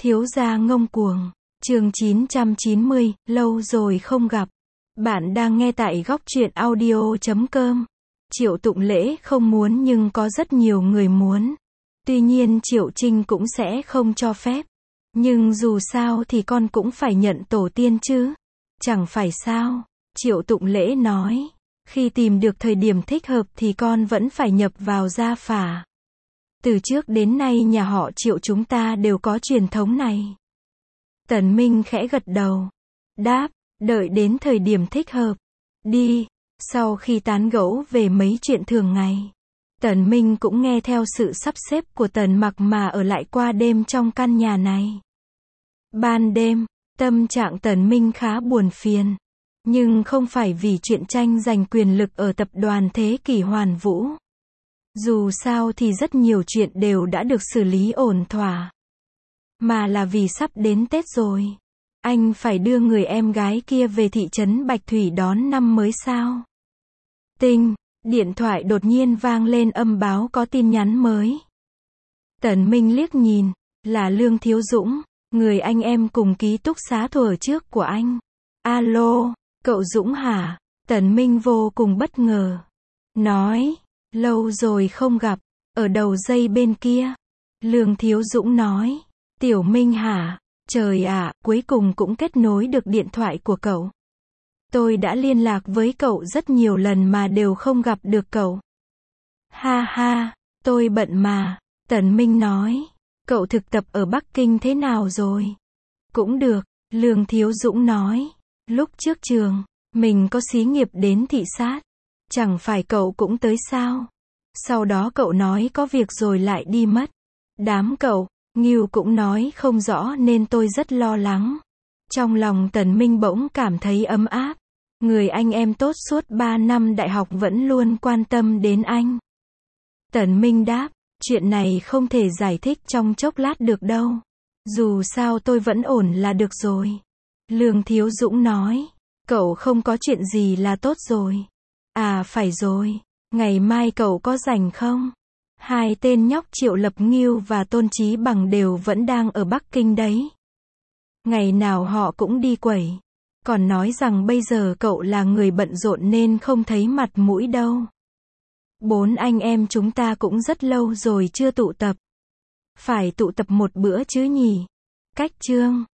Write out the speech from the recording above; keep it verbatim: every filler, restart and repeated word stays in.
Thiếu gia ngông cuồng. Chương chín trăm chín mươi, lâu rồi không gặp. Bạn đang nghe tại góc truyện audio chấm com. Triệu Tụng Lễ không muốn nhưng có rất nhiều người muốn. Tuy nhiên Triệu Trinh cũng sẽ không cho phép. Nhưng dù sao thì con cũng phải nhận tổ tiên chứ. Chẳng phải sao? Triệu Tụng Lễ nói. Khi tìm được thời điểm thích hợp thì con vẫn phải nhập vào gia phả. Từ trước đến nay nhà họ Triệu chúng ta đều có truyền thống này. Tần Minh khẽ gật đầu. Đáp, đợi đến thời điểm thích hợp. Đi. Sau khi tán gẫu về mấy chuyện thường ngày, Tần Minh cũng nghe theo sự sắp xếp của Tần Mặc mà ở lại qua đêm trong căn nhà này. Ban đêm, tâm trạng Tần Minh khá buồn phiền. Nhưng không phải vì chuyện tranh giành quyền lực ở tập đoàn Thế Kỷ Hoàn Vũ. Dù sao thì rất nhiều chuyện đều đã được xử lý ổn thỏa. Mà là vì sắp đến Tết rồi. Anh phải đưa người em gái kia về thị trấn Bạch Thủy đón năm mới sao? Tinh, điện thoại đột nhiên vang lên âm báo có tin nhắn mới. Tần Minh liếc nhìn, là Lương Thiếu Dũng, người anh em cùng ký túc xá thuở trước của anh. Alo, cậu Dũng hả? Tần Minh vô cùng bất ngờ. Nói, lâu rồi không gặp, ở đầu dây bên kia. Lương Thiếu Dũng nói, Tiểu Minh hả? Trời ạ, cuối cùng cũng kết nối được điện thoại của cậu. Tôi đã liên lạc với cậu rất nhiều lần mà đều không gặp được cậu. Ha ha, tôi bận mà. Tần Minh nói, cậu thực tập ở Bắc Kinh thế nào rồi? Cũng được, Lương Thiếu Dũng nói. Lúc trước trường, mình có xí nghiệp đến thị sát. Chẳng phải cậu cũng tới sao? Sau đó cậu nói có việc rồi lại đi mất. Đám cậu, Ngưu cũng nói không rõ nên tôi rất lo lắng. Trong lòng Tần Minh bỗng cảm thấy ấm áp. Người anh em tốt suốt ba năm đại học vẫn luôn quan tâm đến anh. Tần Minh đáp, chuyện này không thể giải thích trong chốc lát được đâu. Dù sao tôi vẫn ổn là được rồi. Lương Thiếu Dũng nói, cậu không có chuyện gì là tốt rồi. À phải rồi, ngày mai cậu có rảnh không? Hai tên nhóc Triệu Lập Ngưu và Tôn Chí Bằng đều vẫn đang ở Bắc Kinh đấy. Ngày nào họ cũng đi quẩy. Còn nói rằng bây giờ cậu là người bận rộn nên không thấy mặt mũi đâu. Bốn anh em chúng ta cũng rất lâu rồi chưa tụ tập. Phải tụ tập một bữa chứ nhỉ? Cách chương.